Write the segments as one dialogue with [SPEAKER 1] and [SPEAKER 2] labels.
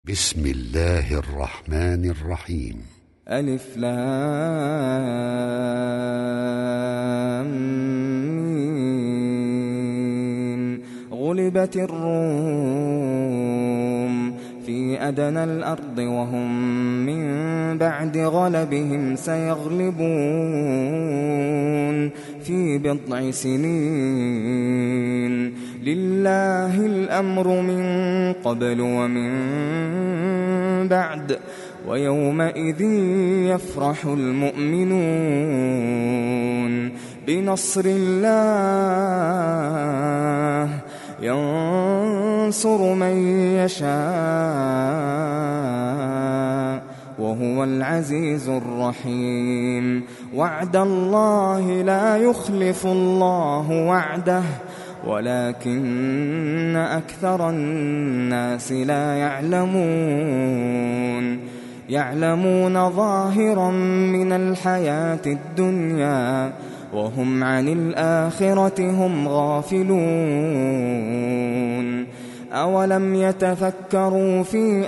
[SPEAKER 1] بسم الله الرحمن الرحيم.
[SPEAKER 2] ألف لام ميم. غلبت الروم في أدنى الأرض وهم من بعد غلبهم سيغلبون في بضع سنين. لله الأمر من قبل ومن بعد ويومئذ يفرح المؤمنون بنصر الله ينصر من يشاء وهو العزيز الرحيم. وعد الله لا يخلف الله وعده ولكن أكثر الناس لا يعلمون ظاهرا من الحياة الدنيا وهم عن الآخرة هم غافلون. أولم يتفكروا في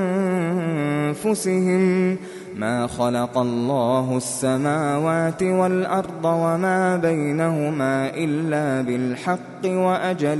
[SPEAKER 2] أنفسهم ما خلق الله السماوات والأرض وما بينهما إلا بالحق وأجل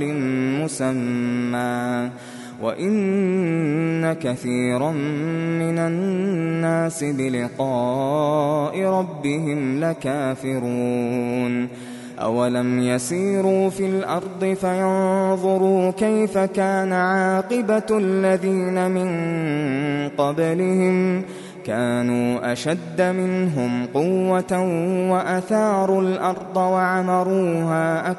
[SPEAKER 2] مسمى وإن كثيرا من الناس بلقاء ربهم لكافرون. أولم يسيروا في الأرض فينظروا كيف كان عاقبة الذين من قبلهم كانوا أشد منهم قوة وأثاروا الأرض وعمروها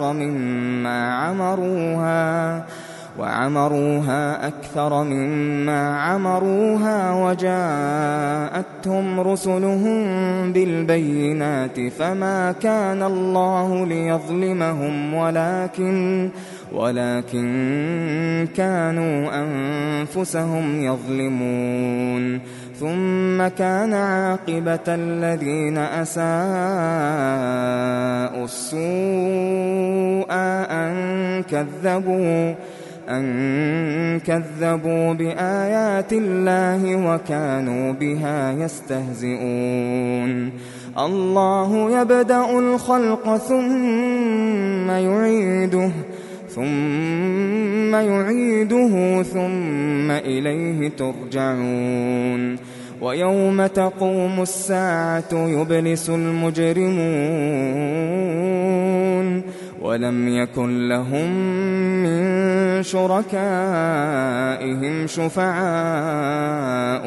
[SPEAKER 2] أكثر مما عمروها وجاءتهم رسلهم بالبينات فما كان الله ليظلمهم ولكن كانوا أنفسهم يظلمون. ثم كان عاقبة الذين أساءوا السوء أن كذبوا بآيات الله وكانوا بها يستهزئون. الله يبدأ الخلق ثم يعيده ثم إليه ترجعون. ويوم تقوم الساعة يبلس المجرمون ولم يكن لهم من شركائهم شفعاء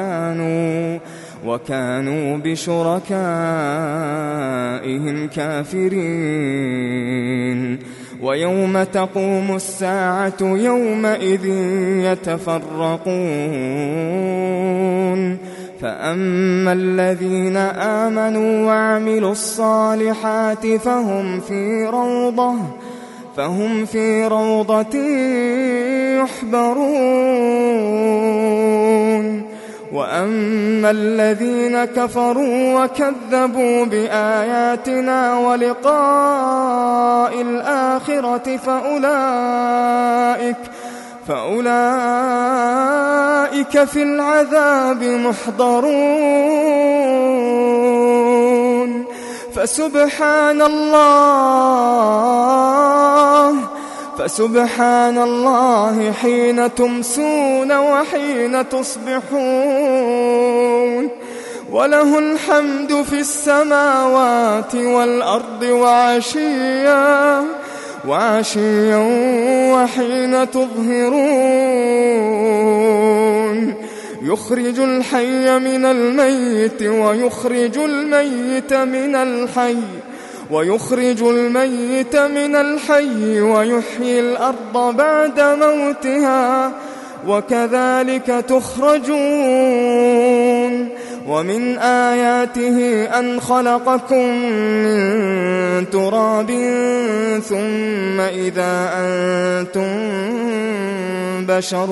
[SPEAKER 2] وكانوا بشركائهم كافرين. ويوم تقوم الساعة يومئذ يتفرقون فأما الذين آمنوا وعملوا الصالحات فهم في روضة يحبرون. وأما الذين كفروا وكذبوا بآياتنا ولقاء الآخرة فأولئك في العذاب محضرون. فسبحان الله حين تمسون وحين تصبحون وله الحمد في السماوات والأرض وعشيا وحين تظهرون. يخرج الحي من الميت ويخرج الميت من الحي ويحيي الأرض بعد موتها وكذلك تخرجون. ومن آياته أن خلقكم من تراب ثم إذا أنتم بشر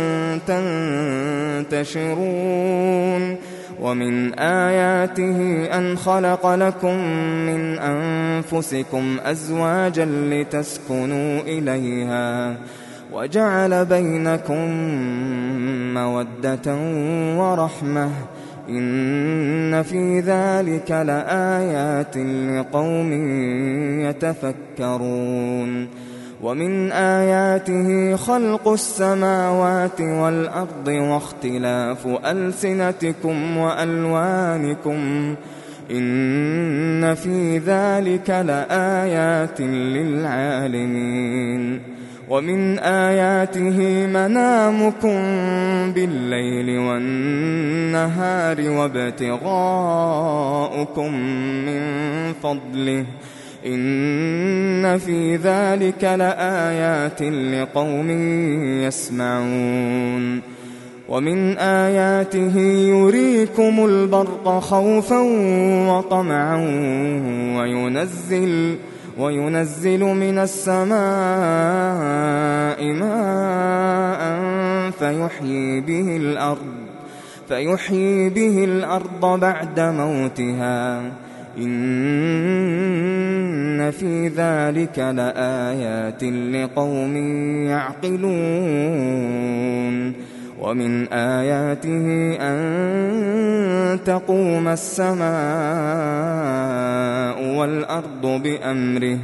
[SPEAKER 2] تنتشرون. ومن آياته أن خلق لكم من أنفسكم أزواجا لتسكنوا إليها وجعل بينكم مَوَدَّةً وَرَحْمَةً إِنَّ فِي ذَلِكَ لَآيَاتٍ لِقَوْمٍ يَتَفَكَّرُونَ وَمِنْ آيَاتِهِ خَلْقُ السَّمَاوَاتِ وَالْأَرْضِ وَاخْتِلَافُ أَلْسِنَتِكُمْ وَأَلْوَانِكُمْ إِنَّ فِي ذَلِكَ لَآيَاتٍ لِلْعَالِمِينَ وَمِنْ آيَاتِهِ مَنَامُكُمْ بِاللَّيْلِ وَالنَّهَارِ وَابْتِغَاؤُكُمْ مِنْ فَضْلِهِ إِنَّ فِي ذَلِكَ لَآيَاتٍ لِقَوْمٍ يَسْمَعُونَ وَمِنْ آيَاتِهِ يُرِيكُمُ الْبَرْقَ خَوْفًا وَطَمَعًا وَيُنَزِّلُ مِنَ السَّمَاءِ مَاءً فَيُحْيِي بِهِ الْأَرْضَ بَعْدَ مَوْتِهَا إِنَّ فِي ذَلِكَ لَآيَاتٍ لِقَوْمٍ يَعْقِلُونَ وَمِنْ آيَاتِهِ أَن تَقُومَ السَّمَاءُ وَالْأَرْضُ بِأَمْرِهِ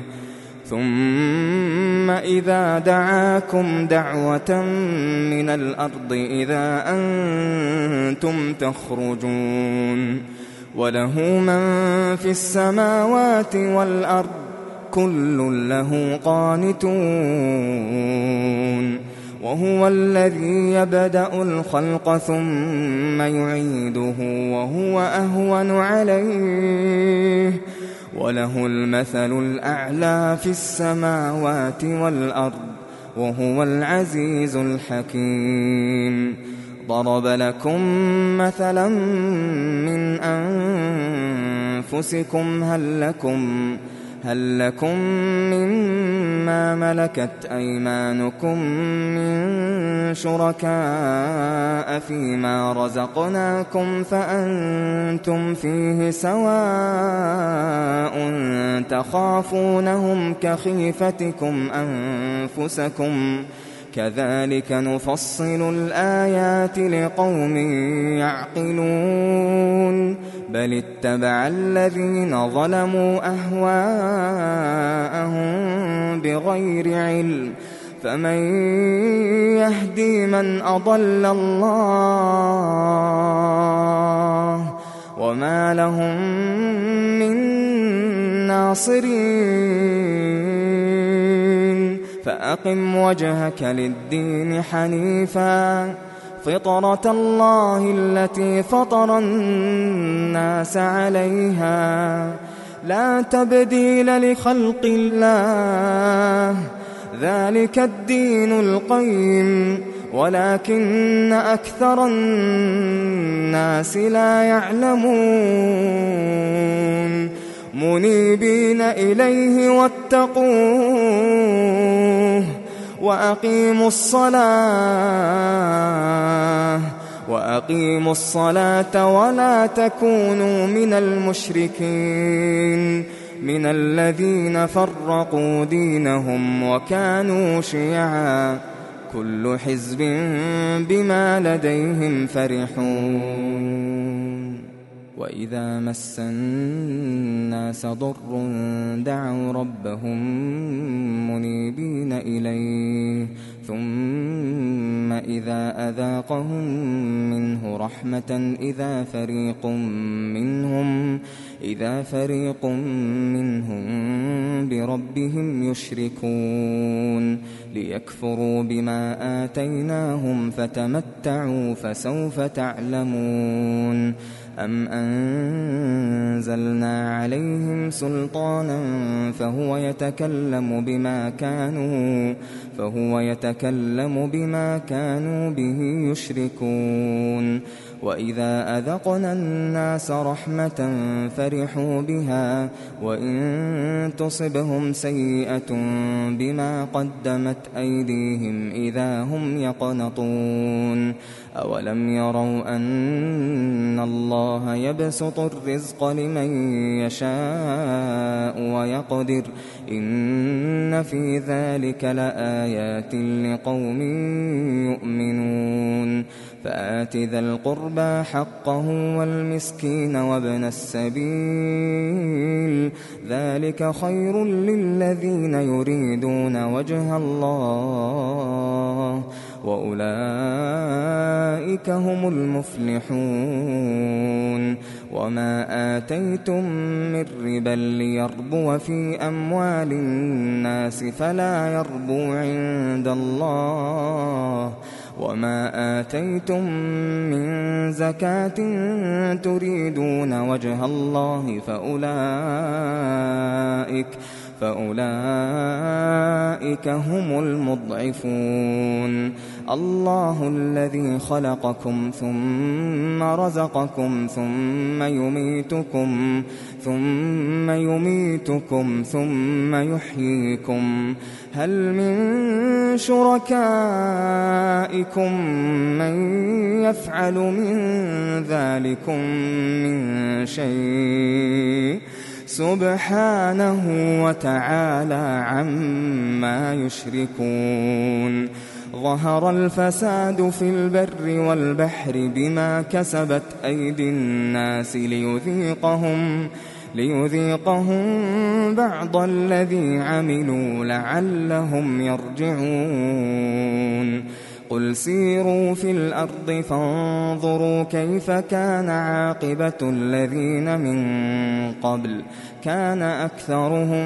[SPEAKER 2] ثُمَّ إِذَا دَعَاكُمْ دَعْوَةً مِنَ الْأَرْضِ إِذَا أَنْتُمْ تَخْرُجُونَ وَلَهُ مَن فِي السَّمَاوَاتِ وَالْأَرْضِ كُلٌّ لَّهُ قَانِتُونَ وَهُوَ الَّذِي يَبْدَأُ الْخَلْقَ ثُمَّ يُعِيدُهُ وَهُوَ أَهْوَنُ عَلَيْهِ وَلَهُ الْمَثَلُ الْأَعْلَى فِي السَّمَاوَاتِ وَالْأَرْضِ وَهُوَ الْعَزِيزُ الْحَكِيمُ ضَرَبَ لَكُم مَّثَلًا مِّنْ أَنفُسِكُمْ هل لكم مما ملكت أيمانكم من شركاء فيما رزقناكم فأنتم فيه سواء تخافونهم كخيفتكم أنفسكم كذلك نفصل الآيات لقوم يعقلون بل اتبع الذين ظلموا أهواءهم بغير علم فمن يهدي من أضل الله وما لهم من ناصرين فأقم وجهك للدين حنيفا فطرة الله التي فطر الناس عليها لا تبديل لخلق الله ذلك الدين القيم ولكن أكثر الناس لا يعلمون منيبين إليه واتقوه وأقيموا الصلاة ولا تكونوا من المشركين من الذين فرقوا دينهم وكانوا شيعا كل حزب بما لديهم فرحون وإذا مس الناس ضر دعوا ربهم منيبين إليه ثم إذا أذاقهم منه رحمة إذا فريق منهم بربهم يشركون ليكفروا بما آتيناهم فتمتعوا فسوف تعلمون أم أنزلنا عليهم سلطانا فهو يتكلم بما كانوا به يشركون وإذا أذقنا الناس رحمة فرحوا بها وإن تصبهم سيئة بما قدمت أيديهم إذا هم يقنطون أولم يروا أن الله يبسط الرزق لمن يشاء ويقدر إن في ذلك لآيات لقوم يؤمنون فآت ذا القربى حقه والمسكين وابن السبيل ذلك خير للذين يريدون وجه الله وأولئك هم المفلحون وما آتيتم من ربا ليربو في أموال الناس فلا يربو عند الله وما آتيتم من زكاة تريدون وجه الله فأولئك هم المضعفون الله الذي خلقكم ثم رزقكم ثم يميتكم ثم يحييكم هل من شركائكم من يفعل من ذلكم من شيء سبحانه وتعالى عما يشركون ظهر الفساد في البر والبحر بما كسبت أيدي الناس ليذيقهم بعض الذي عملوا لعلهم يرجعون قل سيروا في الأرض فانظروا كيف كان عاقبة الذين من قبل كان أكثرهم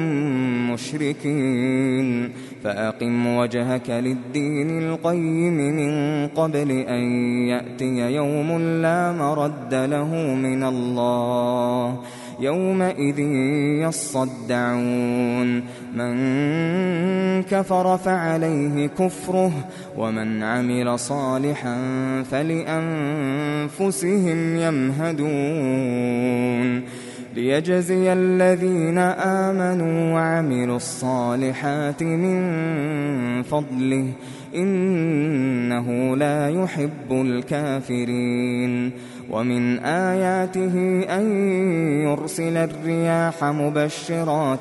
[SPEAKER 2] مشركين فأقم وجهك للدين القيم من قبل أن يأتي يوم لا مرد له من الله يومئذ يصدعون من كفر فعليه كفره ومن عمل صالحا فلأنفسهم يمهدون ليجزي الذين آمنوا وعملوا الصالحات من فضله إنه لا يحب الكافرين ومن آياته أن يرسل الرياح مبشرات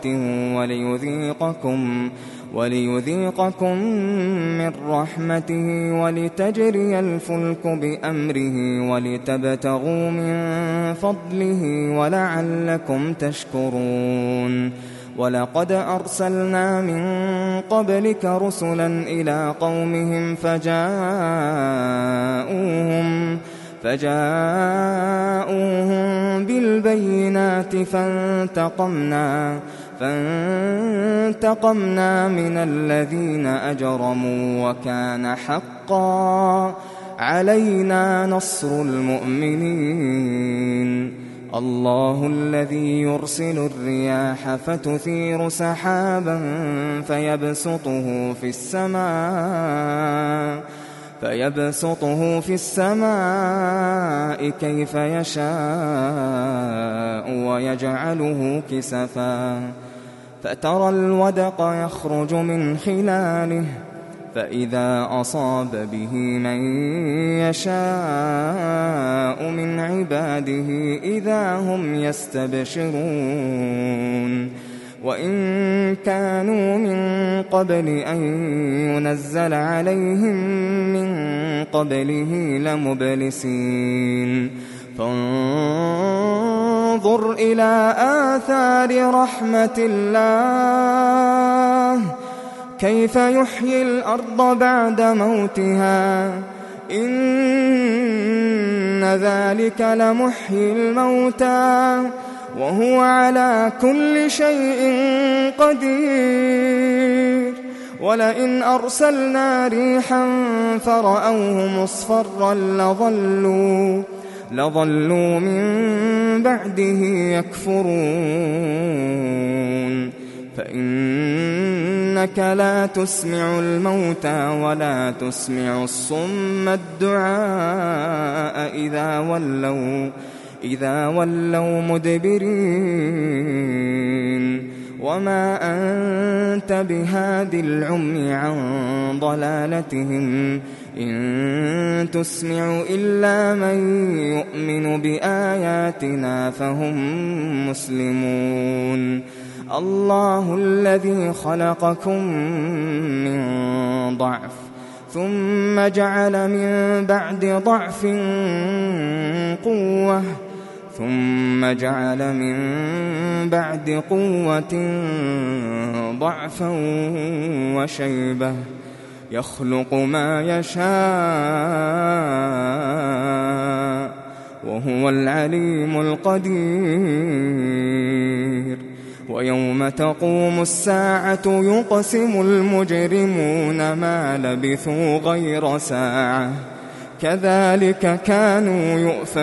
[SPEAKER 2] وليذيقكم من رحمته ولتجري الفلك بأمره ولتبتغوا من فضله ولعلكم تشكرون ولقد أرسلنا من قبلك رسلا إلى قومهم فجاءوهم بالبينات فانتقمنا من الذين أجرموا وكان حقا علينا نصر المؤمنين الله الذي يرسل الرياح فتثير سحابا فيبسطه في السماء كيف يشاء ويجعله كسفا فترى الودق يخرج من خلاله فإذا أصاب به من يشاء من عباده إذا هم يستبشرون وإن كانوا من قبل أن ينزل عليهم من قبله لمبلسين فانظر إلى آثار رحمة الله كيف يحيي الأرض بعد موتها إن ذلك لمحيي الموتى وهو على كل شيء قدير ولئن أرسلنا ريحا فرأوه مصفرا لظلوا من بعده يكفرون فإنك لا تسمع الموتى ولا تسمع الصم الدعاء إذا ولوا مدبرين وما أنت بهاد العمي عن ضلالتهم إن تسمع إلا من يؤمن بآياتنا فهم مسلمون الله الذي خلقكم من ضعف ثم جعل من بعد ضعف قوة ثم جعل من بعد قوة ضعفا وشيبة يخلق ما يشاء وهو العليم القدير ويوم تقوم الساعة يقسم المجرمون ما لبثوا غير ساعة كذلك كانوا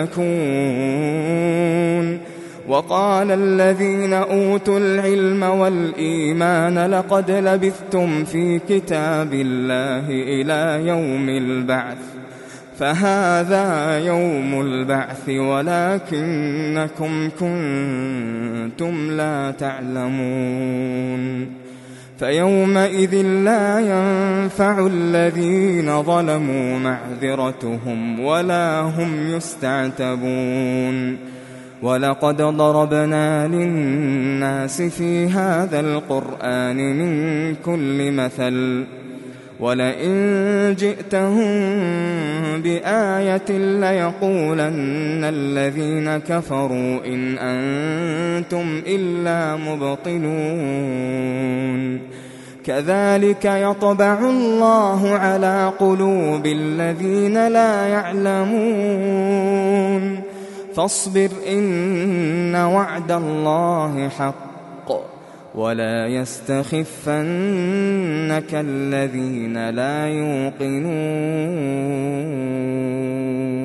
[SPEAKER 2] يؤفكون وقال الذين أوتوا العلم والإيمان لقد لبثتم في كتاب الله إلى يوم البعث فهذا يوم البعث ولكنكم كنتم لا تعلمون فيومئذ لا ينفع الذين ظلموا معذرتهم ولا هم يستعتبون ولقد ضربنا للناس في هذا القرآن من كل مثل ولئن جئتهم بآية ليقولن الذين كفروا إن أنتم إلا مبطلون كذلك يطبع الله على قلوب الذين لا يعلمون فاصبر إن وعد الله حق ولا يستخفنك الذين لا يوقنون